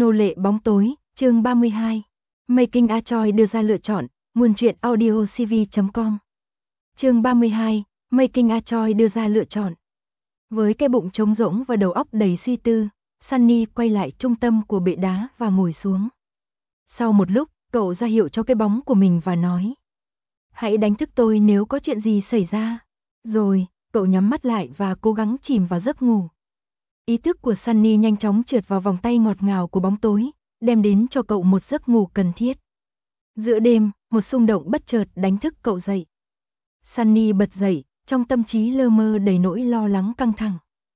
Nô lệ bóng tối, chương 32. Making a Choice đưa ra lựa chọn, nguồn truyện audiocv.com. Chương 32, Making a Choice đưa ra lựa chọn. Với cái bụng trống rỗng và đầu óc đầy suy tư, Sunny quay lại trung tâm của bệ đá và ngồi xuống. Sau một lúc, cậu ra hiệu cho cái bóng của mình và nói: "Hãy đánh thức tôi nếu có chuyện gì xảy ra." Rồi, cậu nhắm mắt lại và cố gắng chìm vào giấc ngủ. Ý thức của Sunny nhanh chóng trượt vào vòng tay ngọt ngào của bóng tối, đem đến cho cậu một giấc ngủ cần thiết. Giữa đêm, một xung động bất chợt đánh thức cậu dậy. Sunny bật dậy, trong tâm trí lơ mơ đầy nỗi lo lắng căng thẳng.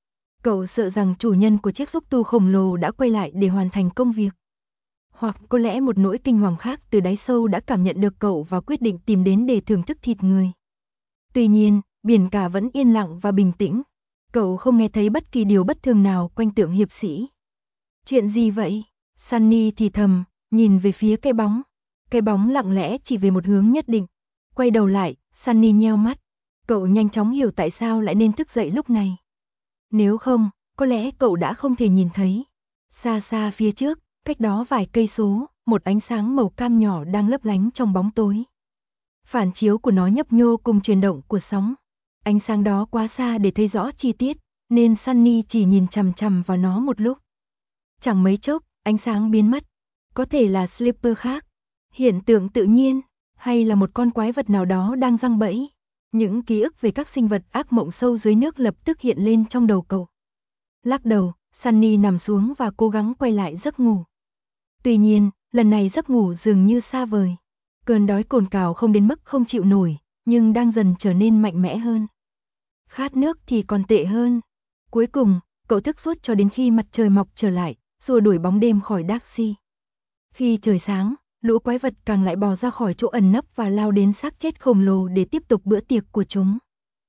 Cậu sợ rằng chủ nhân của chiếc xúc tu khổng lồ đã quay lại để hoàn thành công việc. Hoặc có lẽ một nỗi kinh hoàng khác từ đáy sâu đã cảm nhận được cậu và quyết định tìm đến để thưởng thức thịt người. Tuy nhiên, biển cả vẫn yên lặng và bình tĩnh. Cậu không nghe thấy bất kỳ điều bất thường nào quanh tượng hiệp sĩ. "Chuyện gì vậy?" Sunny thì thầm, nhìn về phía cái bóng. Cái bóng lặng lẽ chỉ về một hướng nhất định. Quay đầu lại, Sunny nheo mắt. Cậu nhanh chóng hiểu tại sao lại nên thức dậy lúc này. Nếu không, có lẽ cậu đã không thể nhìn thấy. Xa xa phía trước, cách đó vài cây số, một ánh sáng màu cam nhỏ đang lấp lánh trong bóng tối. Phản chiếu của nó nhấp nhô cùng chuyển động của sóng. Ánh sáng đó quá xa để thấy rõ chi tiết, nên Sunny chỉ nhìn chằm chằm vào nó một lúc. Chẳng mấy chốc, ánh sáng biến mất. Có thể là Slipper khác, hiện tượng tự nhiên, hay là một con quái vật nào đó đang giăng bẫy. Những ký ức về các sinh vật ác mộng sâu dưới nước lập tức hiện lên trong đầu cậu. Lắc đầu, Sunny nằm xuống và cố gắng quay lại giấc ngủ. Tuy nhiên, lần này giấc ngủ dường như xa vời. Cơn đói cồn cào không đến mức không chịu nổi, nhưng đang dần trở nên mạnh mẽ hơn. Khát nước thì còn tệ hơn. Cuối cùng, cậu thức suốt cho đến khi mặt trời mọc trở lại, xua đuổi bóng đêm khỏi Darcy. Khi trời sáng, lũ quái vật càng lại bò ra khỏi chỗ ẩn nấp và lao đến xác chết khổng lồ để tiếp tục bữa tiệc của chúng.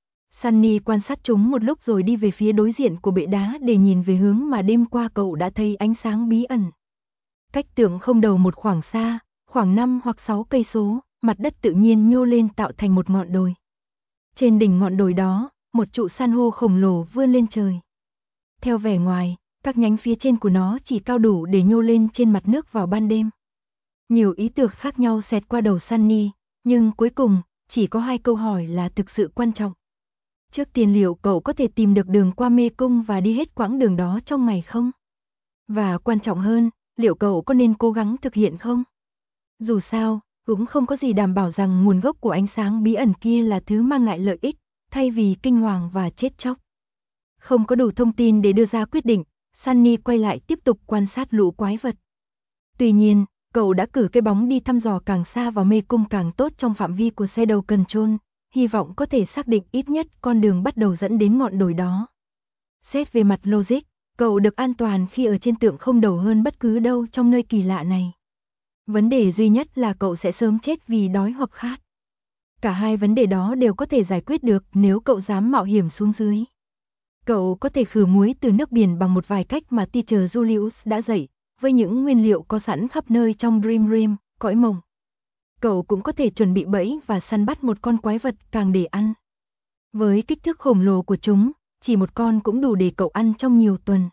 Sunny quan sát chúng một lúc rồi đi về phía đối diện của bệ đá để nhìn về hướng mà đêm qua cậu đã thấy ánh sáng bí ẩn. Cách tượng không đầu một khoảng xa, khoảng 5 hoặc 6 cây số, mặt đất tự nhiên nhô lên tạo thành một ngọn đồi. Trên đỉnh ngọn đồi đó, một trụ san hô khổng lồ vươn lên trời. Theo vẻ ngoài, các nhánh phía trên của nó chỉ cao đủ để nhô lên trên mặt nước vào ban đêm. Nhiều ý tưởng khác nhau xẹt qua đầu Sunny, nhưng cuối cùng, chỉ có 2 câu hỏi là thực sự quan trọng. Trước tiên, liệu cậu có thể tìm được đường qua mê cung và đi hết quãng đường đó trong ngày không? Và quan trọng hơn, liệu cậu có nên cố gắng thực hiện không? Dù sao, cũng không có gì đảm bảo rằng nguồn gốc của ánh sáng bí ẩn kia là thứ mang lại lợi ích, thay vì kinh hoàng và chết chóc. Không có đủ thông tin để đưa ra quyết định, Sunny quay lại tiếp tục quan sát lũ quái vật. Tuy nhiên, cậu đã cử cái bóng đi thăm dò càng xa vào mê cung càng tốt trong phạm vi của Shadow Control, hy vọng có thể xác định ít nhất con đường bắt đầu dẫn đến ngọn đồi đó. Xét về mặt logic, cậu được an toàn khi ở trên tượng không đầu hơn bất cứ đâu trong nơi kỳ lạ này. Vấn đề duy nhất là cậu sẽ sớm chết vì đói hoặc khát. Cả hai vấn đề đó đều có thể giải quyết được nếu cậu dám mạo hiểm xuống dưới. Cậu có thể khử muối từ nước biển bằng một vài cách mà Teacher Julius đã dạy, với những nguyên liệu có sẵn khắp nơi trong Dream Realm, cõi mộng. Cậu cũng có thể chuẩn bị bẫy và săn bắt một con quái vật càng để ăn. Với kích thước khổng lồ của chúng, chỉ một con cũng đủ để cậu ăn trong nhiều tuần.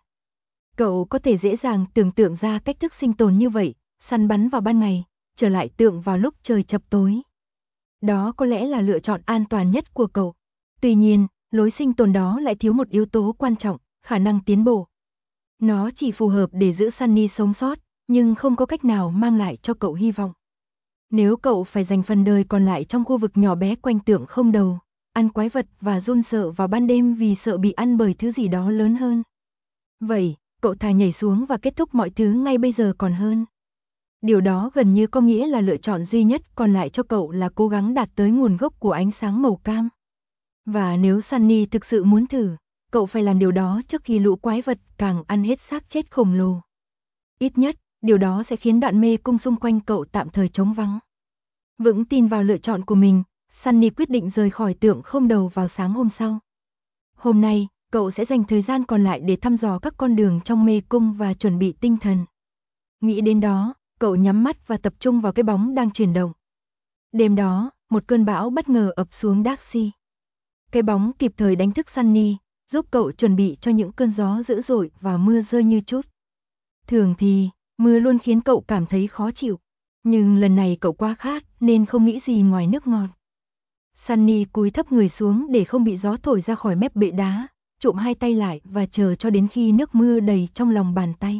Cậu có thể dễ dàng tưởng tượng ra cách thức sinh tồn như vậy, săn bắn vào ban ngày, trở lại tượng vào lúc trời chập tối. Đó có lẽ là lựa chọn an toàn nhất của cậu. Tuy nhiên, lối sinh tồn đó lại thiếu một yếu tố quan trọng, khả năng tiến bộ. Nó chỉ phù hợp để giữ Sunny sống sót, nhưng không có cách nào mang lại cho cậu hy vọng. Nếu cậu phải dành phần đời còn lại trong khu vực nhỏ bé quanh tượng không đầu, ăn quái vật và run sợ vào ban đêm vì sợ bị ăn bởi thứ gì đó lớn hơn. Vậy, cậu thà nhảy xuống và kết thúc mọi thứ ngay bây giờ còn hơn. Điều đó gần như có nghĩa là lựa chọn duy nhất còn lại cho cậu là cố gắng đạt tới nguồn gốc của ánh sáng màu cam. Và nếu Sunny thực sự muốn thử, cậu phải làm điều đó trước khi lũ quái vật càng ăn hết xác chết khổng lồ. Ít nhất, điều đó sẽ khiến đoạn mê cung xung quanh cậu tạm thời trống vắng. Vững tin vào lựa chọn của mình, Sunny quyết định rời khỏi tượng không đầu vào sáng hôm sau. Hôm nay, cậu sẽ dành thời gian còn lại để thăm dò các con đường trong mê cung và chuẩn bị tinh thần. Nghĩ đến đó, cậu nhắm mắt và tập trung vào cái bóng đang chuyển động. Đêm đó, một cơn bão bất ngờ ập xuống Darcy. Cái bóng kịp thời đánh thức Sunny, giúp cậu chuẩn bị cho những cơn gió dữ dội và mưa rơi như trút. Thường thì, mưa luôn khiến cậu cảm thấy khó chịu. Nhưng lần này cậu quá khát nên không nghĩ gì ngoài nước ngọt. Sunny cúi thấp người xuống để không bị gió thổi ra khỏi mép bệ đá, trụm hai tay lại và chờ cho đến khi nước mưa đầy trong lòng bàn tay.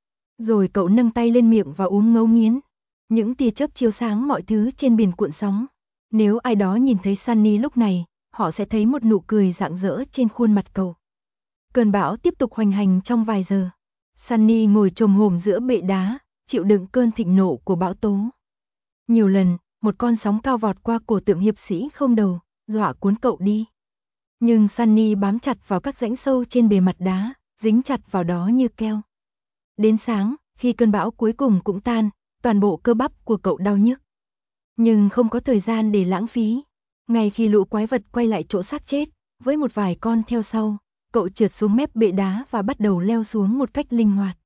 Rồi cậu nâng tay lên miệng và uống ngấu nghiến. Những tia chớp chiếu sáng mọi thứ trên biển cuộn sóng. Nếu ai đó nhìn thấy Sunny lúc này, họ sẽ thấy một nụ cười rạng rỡ trên khuôn mặt cậu. Cơn bão tiếp tục hoành hành trong vài giờ. Sunny ngồi chồm hổm giữa bệ đá, chịu đựng cơn thịnh nộ của bão tố. Nhiều lần, một con sóng cao vọt qua cổ tượng hiệp sĩ không đầu, dọa cuốn cậu đi. Nhưng Sunny bám chặt vào các rãnh sâu trên bề mặt đá, dính chặt vào đó như keo. Đến sáng, khi cơn bão cuối cùng cũng tan, toàn bộ cơ bắp của cậu đau nhức. Nhưng không có thời gian để lãng phí. Ngay khi lũ quái vật quay lại chỗ xác chết, với một vài con theo sau, cậu trượt xuống mép bệ đá và bắt đầu leo xuống một cách linh hoạt.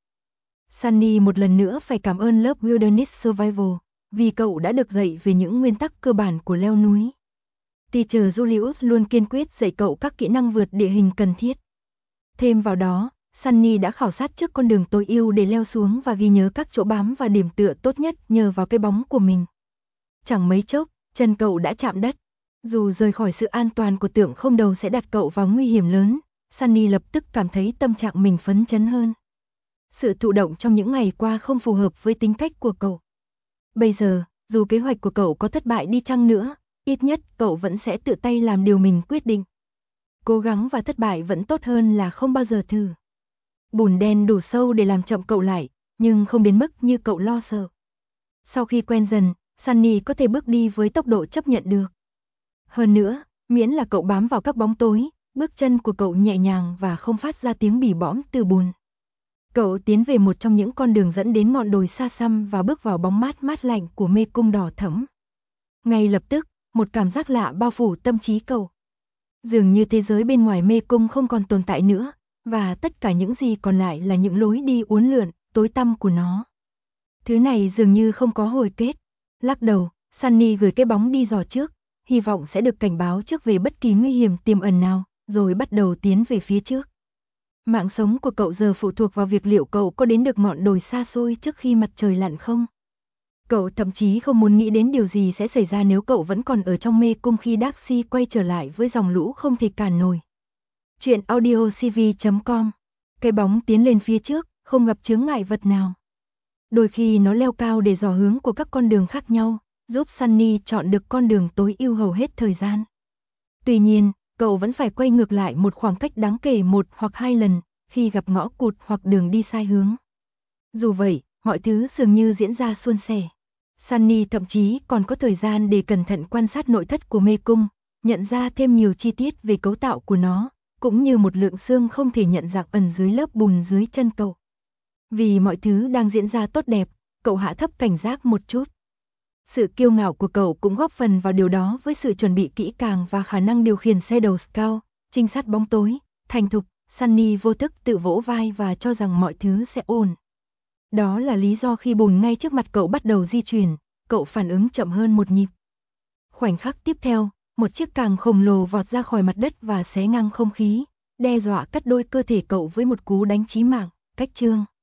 Sunny một lần nữa phải cảm ơn lớp Wilderness Survival, vì cậu đã được dạy về những nguyên tắc cơ bản của leo núi. Teacher Julius luôn kiên quyết dạy cậu các kỹ năng vượt địa hình cần thiết. Thêm vào đó, Sunny đã khảo sát trước con đường tối ưu để leo xuống và ghi nhớ các chỗ bám và điểm tựa tốt nhất nhờ vào cái bóng của mình. Chẳng mấy chốc, chân cậu đã chạm đất. Dù rời khỏi sự an toàn của tượng không đầu sẽ đặt cậu vào nguy hiểm lớn, Sunny lập tức cảm thấy tâm trạng mình phấn chấn hơn. Sự thụ động trong những ngày qua không phù hợp với tính cách của cậu. Bây giờ, dù kế hoạch của cậu có thất bại đi chăng nữa, ít nhất cậu vẫn sẽ tự tay làm điều mình quyết định. Cố gắng và thất bại vẫn tốt hơn là không bao giờ thử. Bùn đen đủ sâu để làm chậm cậu lại, nhưng không đến mức như cậu lo sợ. Sau khi quen dần, Sunny có thể bước đi với tốc độ chấp nhận được. Hơn nữa, miễn là cậu bám vào các bóng tối, bước chân của cậu nhẹ nhàng và không phát ra tiếng bỉ bõm từ bùn. Cậu tiến về một trong những con đường dẫn đến ngọn đồi xa xăm và bước vào bóng mát mát lạnh của mê cung đỏ thẫm. Ngay lập tức, một cảm giác lạ bao phủ tâm trí cậu. Dường như thế giới bên ngoài mê cung không còn tồn tại nữa, và tất cả những gì còn lại là những lối đi uốn lượn, tối tăm của nó. Thứ này dường như không có hồi kết. Lắc đầu, Sunny gửi cái bóng đi dò trước, hy vọng sẽ được cảnh báo trước về bất kỳ nguy hiểm tiềm ẩn nào, rồi bắt đầu tiến về phía trước. Mạng sống của cậu giờ phụ thuộc vào việc liệu cậu có đến được ngọn đồi xa xôi trước khi mặt trời lặn không. Cậu thậm chí không muốn nghĩ đến điều gì sẽ xảy ra nếu cậu vẫn còn ở trong mê cung khi Darcy quay trở lại với dòng lũ không thể cản nổi. Chuyện audiocv.com. Cái bóng tiến lên phía trước, không gặp chướng ngại vật nào. Đôi khi nó leo cao để dò hướng của các con đường khác nhau, giúp Sunny chọn được con đường tối ưu hầu hết thời gian. Tuy nhiên, cậu vẫn phải quay ngược lại một khoảng cách đáng kể 1 hoặc 2 lần, khi gặp ngõ cụt hoặc đường đi sai hướng. Dù vậy, mọi thứ dường như diễn ra suôn sẻ. Sunny thậm chí còn có thời gian để cẩn thận quan sát nội thất của mê cung, nhận ra thêm nhiều chi tiết về cấu tạo của nó, cũng như một lượng xương không thể nhận dạng ẩn dưới lớp bùn dưới chân cậu. Vì mọi thứ đang diễn ra tốt đẹp, cậu hạ thấp cảnh giác một chút. Sự kiêu ngạo của cậu cũng góp phần vào điều đó với sự chuẩn bị kỹ càng và khả năng điều khiển xe đầu scout, trinh sát bóng tối, thành thục. Sunny vô thức tự vỗ vai và cho rằng mọi thứ sẽ ổn. Đó là lý do khi bùn ngay trước mặt cậu bắt đầu di chuyển, cậu phản ứng chậm hơn một nhịp. Khoảnh khắc tiếp theo, một chiếc càng khổng lồ vọt ra khỏi mặt đất và xé ngang không khí, đe dọa cắt đôi cơ thể cậu với một cú đánh chí mạng. Cách chương